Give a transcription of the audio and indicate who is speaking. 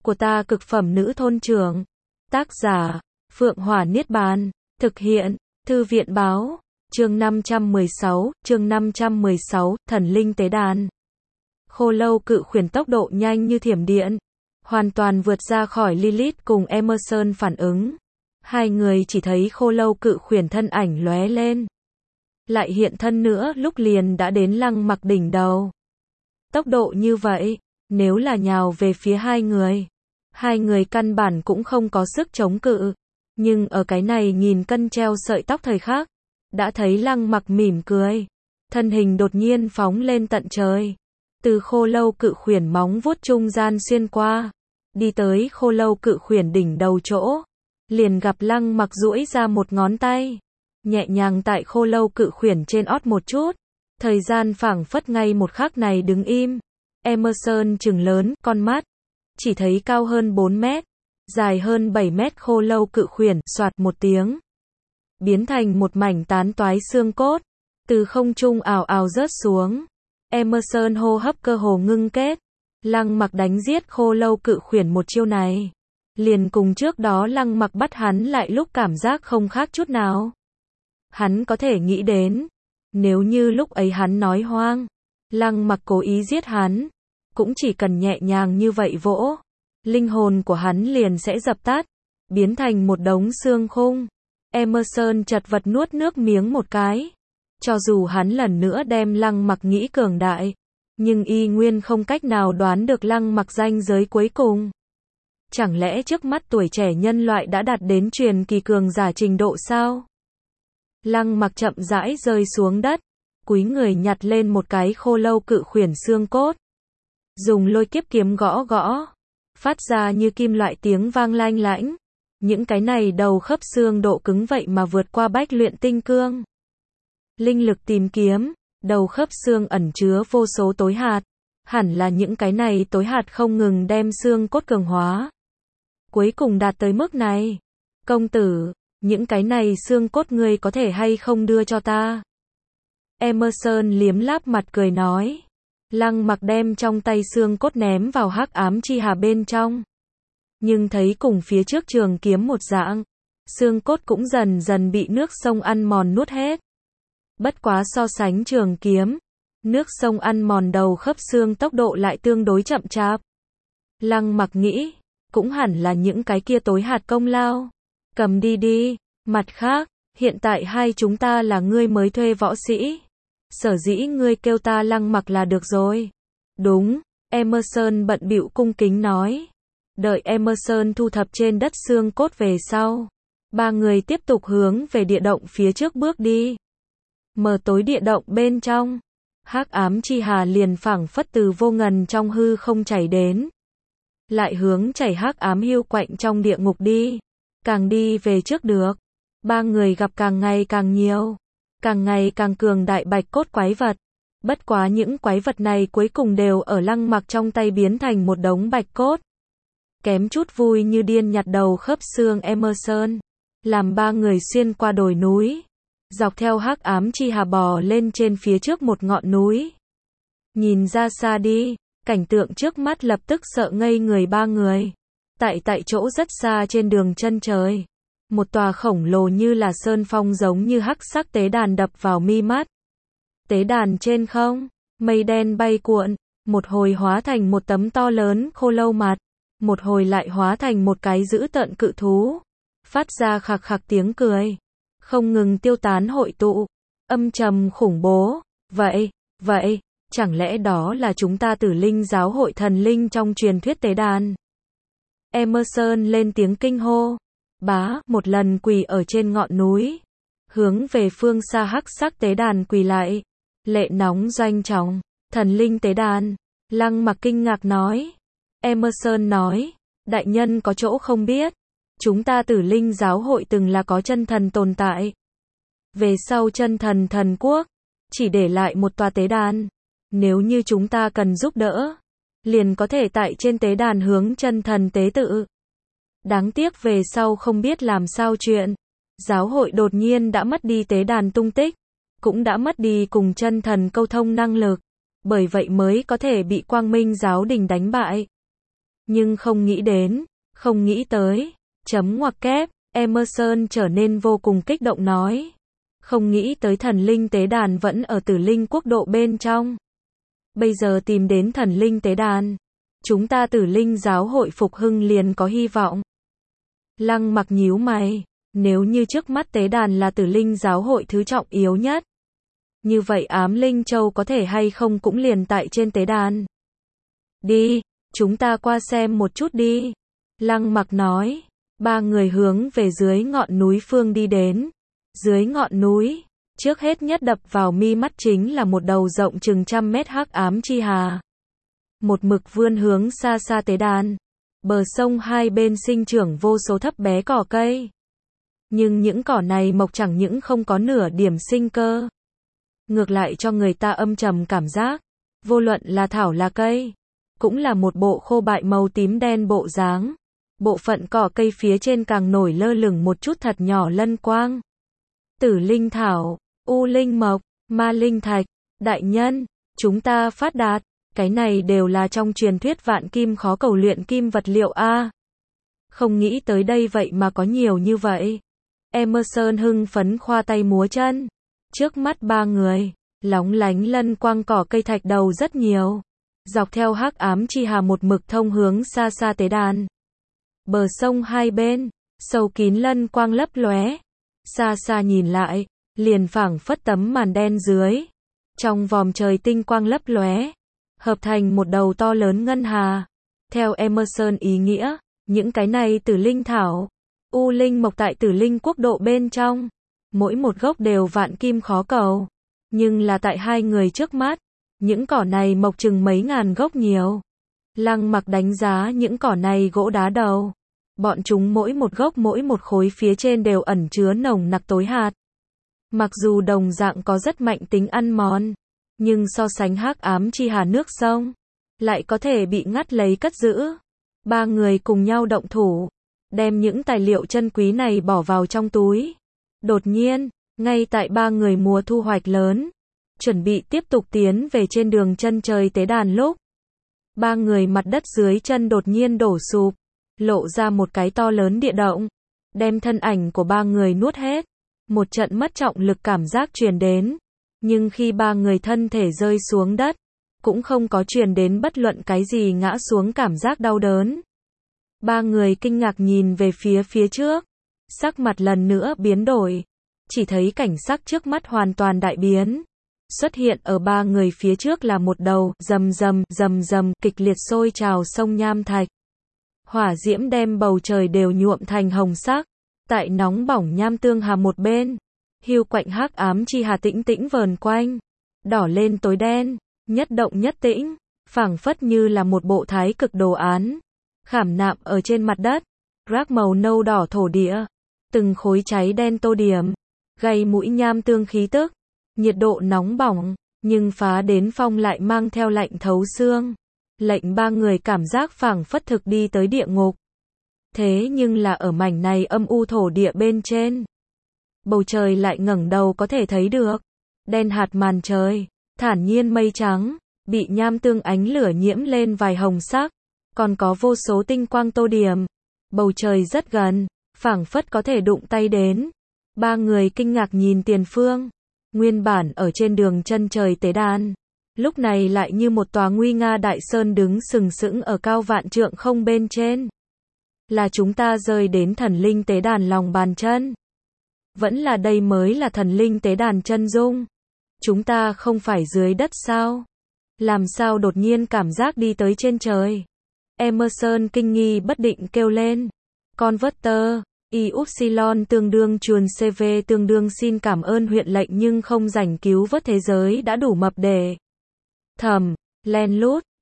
Speaker 1: của ta cực phẩm nữ thôn trưởng. Tác giả, Phượng Hỏa Niết Bàn. Thực hiện, Thư viện Báo. Chương 516, Thần Linh Tế Đàn. Khô Lâu Cự Khuyển tốc độ nhanh như thiểm điện, hoàn toàn vượt ra khỏi Lilith cùng Emerson phản ứng. Hai người chỉ thấy Khô Lâu Cự Khuyển thân ảnh lóe lên, lại hiện thân nữa lúc liền đã đến Lăng Mặc đỉnh đầu. Tốc độ như vậy, nếu là nhào về phía hai người căn bản cũng không có sức chống cự. Nhưng ở cái này nghìn cân treo sợi tóc thời khắc, đã thấy Lăng Mặc mỉm cười, thân hình đột nhiên phóng lên tận trời, từ Khô Lâu Cự Khuyển móng vuốt trung gian xuyên qua, đi tới Khô Lâu Cự Khuyển đỉnh đầu chỗ, liền gặp Lăng Mặc duỗi ra một ngón tay, nhẹ nhàng tại Khô Lâu Cự Khuyển trên ót một chút. Thời gian phảng phất ngay một khắc này đứng im. Emerson trừng lớn con mắt, chỉ thấy cao hơn 4 mét, dài hơn 7 mét Khô Lâu Cự Khuyển soạt một tiếng, biến thành một mảnh tán toái xương cốt, từ không trung ào ào rớt xuống. Emerson hô hấp cơ hồ ngưng kết. Lăng Mặc đánh giết Khô Lâu Cự Khuyển một chiêu này, liền cùng trước đó Lăng Mặc bắt hắn lại lúc cảm giác không khác chút nào. Hắn có thể nghĩ đến, nếu như lúc ấy hắn nói hoang, Lăng Mặc cố ý giết hắn, cũng chỉ cần nhẹ nhàng như vậy vỗ, linh hồn của hắn liền sẽ dập tắt, biến thành một đống xương khung. Emerson chật vật nuốt nước miếng một cái. Cho dù hắn lần nữa đem Lăng Mặc nghĩ cường đại, nhưng y nguyên không cách nào đoán được Lăng Mặc ranh giới cuối cùng. Chẳng lẽ trước mắt tuổi trẻ nhân loại đã đạt đến truyền kỳ cường giả trình độ sao? Lăng Mặc chậm rãi rơi xuống đất, cúi người nhặt lên một cái Khô Lâu Cự Khuyển xương cốt, dùng lôi kiếp kiếm gõ gõ, phát ra như kim loại tiếng vang lanh lảnh. Những cái này đầu khớp xương độ cứng vậy mà vượt qua bách luyện tinh cương. Linh lực tìm kiếm, đầu khớp xương ẩn chứa vô số tối hạt, hẳn là những cái này tối hạt không ngừng đem xương cốt cường hóa, cuối cùng đạt tới mức này. Công tử, những cái này xương cốt ngươi có thể hay không đưa cho ta? Emerson liếm láp mặt cười nói. Lăng Mặc đem trong tay xương cốt ném vào hắc ám chi hà bên trong, nhưng thấy cùng phía trước trường kiếm một dạng, xương cốt cũng dần dần bị nước sông ăn mòn nuốt hết. Bất quá so sánh trường kiếm, nước sông ăn mòn đầu khớp xương tốc độ lại tương đối chậm chạp. Lăng Mặc nghĩ, cũng hẳn là những cái kia tối hạt công lao. Cầm đi đi. Mặt khác, hiện tại hai chúng ta là ngươi mới thuê võ sĩ, sở dĩ ngươi kêu ta Lăng Mặc là được rồi. Đúng, Emerson bận bịu cung kính nói. Đợi Emerson thu thập trên đất xương cốt về sau, ba người tiếp tục hướng về địa động phía trước bước đi. Mờ tối địa động bên trong, hắc ám chi hà liền phảng phất từ vô ngần trong hư không chảy đến, lại hướng chảy hắc ám hiu quạnh trong địa ngục đi. Càng đi về trước được, ba người gặp càng ngày càng nhiều, càng ngày càng cường đại bạch cốt quái vật. Bất quá những quái vật này cuối cùng đều ở Lăng Mặc trong tay biến thành một đống bạch cốt. Kém chút vui như điên nhặt đầu khớp xương Emerson, làm ba người xuyên qua đồi núi, dọc theo hắc ám chi hà bò lên trên phía trước một ngọn núi. Nhìn ra xa đi, cảnh tượng trước mắt lập tức sợ ngây người ba người. Tại chỗ rất xa trên đường chân trời, một tòa khổng lồ như là sơn phong giống như hắc sắc tế đàn đập vào mi mắt. Tế đàn trên không, mây đen bay cuộn, một hồi hóa thành một tấm to lớn khô lâu mặt, một hồi lại hóa thành một cái dữ tợn cự thú, phát ra khạc khạc tiếng cười, không ngừng tiêu tán hội tụ, âm trầm khủng bố. Vậy, chẳng lẽ đó là chúng ta Tử Linh giáo hội thần linh trong truyền thuyết tế đàn? Emerson lên tiếng kinh hô. Bá, một lần quỳ ở trên ngọn núi, hướng về phương xa hắc sắc tế đàn quỳ lại, lệ nóng doanh trọng. Thần linh tế đàn. Lăng Mặc kinh ngạc nói. Emerson nói, đại nhân có chỗ không biết, chúng ta Tử Linh giáo hội từng là có chân thần tồn tại. Về sau chân thần thần quốc chỉ để lại một tòa tế đàn, nếu như chúng ta cần giúp đỡ, liền có thể tại trên tế đàn hướng chân thần tế tự. Đáng tiếc về sau không biết làm sao chuyện, giáo hội đột nhiên đã mất đi tế đàn tung tích, cũng đã mất đi cùng chân thần câu thông năng lực, bởi vậy mới có thể bị Quang Minh giáo đình đánh bại. Nhưng không nghĩ đến, không nghĩ tới, chấm ngoặc kép, Emerson trở nên vô cùng kích động nói. Không nghĩ tới thần linh tế đàn vẫn ở Tử Linh quốc độ bên trong. Bây giờ tìm đến thần linh tế đàn, chúng ta Tử Linh giáo hội phục hưng liền có hy vọng. Lăng Mặc nhíu mày, nếu như trước mắt tế đàn là Tử Linh giáo hội thứ trọng yếu nhất, như vậy Ám Linh Châu có thể hay không cũng liền tại trên tế đàn. Đi, chúng ta qua xem một chút đi. Lăng Mặc nói, ba người hướng về dưới ngọn núi phương đi đến. Dưới ngọn núi, trước hết nhất đập vào mi mắt chính là một đầu rộng chừng 100 mét hắc ám chi hà. Một mực vươn hướng xa xa tế đàn. Bờ sông hai bên sinh trưởng vô số thấp bé cỏ cây. Nhưng những cỏ này mọc chẳng những không có nửa điểm sinh cơ. Ngược lại cho người ta âm trầm cảm giác. Vô luận là thảo là cây, cũng là một bộ khô bại màu tím đen bộ dáng. Bộ phận cỏ cây phía trên càng nổi lơ lửng một chút thật nhỏ lân quang. Tử linh thảo, u linh mộc, ma linh thạch, đại nhân, chúng ta phát đạt, cái này đều là trong truyền thuyết vạn kim khó cầu luyện kim vật liệu a. Không nghĩ tới đây vậy mà có nhiều như vậy. Emerson hưng phấn khoa tay múa chân. Trước mắt ba người, lóng lánh lân quang cỏ cây thạch đầu rất nhiều. Dọc theo hắc ám chi hà một mực thông hướng xa xa tế đàn. Bờ sông hai bên, sâu kín lân quang lấp lóe. Xa xa nhìn lại, liền phảng phất tấm màn đen dưới. Trong vòm trời tinh quang lấp lóe, hợp thành một đầu to lớn ngân hà. Theo Emerson ý nghĩa, những cái này Tử Linh thảo, u linh mộc tại Tử Linh quốc độ bên trong, mỗi một gốc đều vạn kim khó cầu. Nhưng là tại hai người trước mắt, những cỏ này mọc chừng mấy ngàn gốc nhiều. Lăng Mặc đánh giá những cỏ này gỗ đá đầu. Bọn chúng mỗi một gốc mỗi một khối phía trên đều ẩn chứa nồng nặc tối hạt. Mặc dù đồng dạng có rất mạnh tính ăn mòn, nhưng so sánh hắc ám chi hà nước sông, lại có thể bị ngắt lấy cất giữ. Ba người cùng nhau động thủ, đem những tài liệu chân quý này bỏ vào trong túi. Đột nhiên, ngay tại ba người mùa thu hoạch lớn, chuẩn bị tiếp tục tiến về trên đường chân trời tế đàn lúc, ba người mặt đất dưới chân đột nhiên đổ sụp, lộ ra một cái to lớn địa động, đem thân ảnh của ba người nuốt hết. Một trận mất trọng lực cảm giác truyền đến, nhưng khi ba người thân thể rơi xuống đất, cũng không có truyền đến bất luận cái gì ngã xuống cảm giác đau đớn. Ba người kinh ngạc nhìn về phía trước, sắc mặt lần nữa biến đổi, chỉ thấy cảnh sắc trước mắt hoàn toàn đại biến. Xuất hiện ở ba người phía trước là một đầu rầm rầm kịch liệt sôi trào sông nham thạch. Hỏa diễm đem bầu trời đều nhuộm thành hồng sắc. Tại nóng bỏng nham tương hà một bên, hiu quạnh hắc ám chi hà tĩnh tĩnh vờn quanh, đỏ lên tối đen, nhất động nhất tĩnh, phảng phất như là một bộ thái cực đồ án, khảm nạm ở trên mặt đất, rác màu nâu đỏ thổ địa, từng khối cháy đen tô điểm, gây mũi nham tương khí tức, nhiệt độ nóng bỏng, nhưng phá đến phong lại mang theo lạnh thấu xương, lệnh ba người cảm giác phảng phất thực đi tới địa ngục. Thế nhưng là ở mảnh này âm u thổ địa bên trên, bầu trời lại ngẩng đầu có thể thấy được, đen hạt màn trời, thản nhiên mây trắng, bị nham tương ánh lửa nhiễm lên vài hồng sắc, còn có vô số tinh quang tô điểm. Bầu trời rất gần, phảng phất có thể đụng tay đến. Ba người kinh ngạc nhìn tiền phương, nguyên bản ở trên đường chân trời tế đàn, lúc này lại như một tòa nguy nga đại sơn đứng sừng sững ở cao vạn trượng không bên trên. Là chúng ta rơi đến thần linh tế đàn lòng bàn chân? Vẫn là đây mới là thần linh tế đàn chân dung? Chúng ta không phải dưới đất sao? Làm sao đột nhiên cảm giác đi tới trên trời? Emerson kinh nghi bất định kêu lên. Converter, Y-Upsilon tương đương chuồn CV tương đương xin cảm ơn huyện lệnh nhưng không rảnh cứu vớt thế giới đã đủ mập để. Thầm, len lút,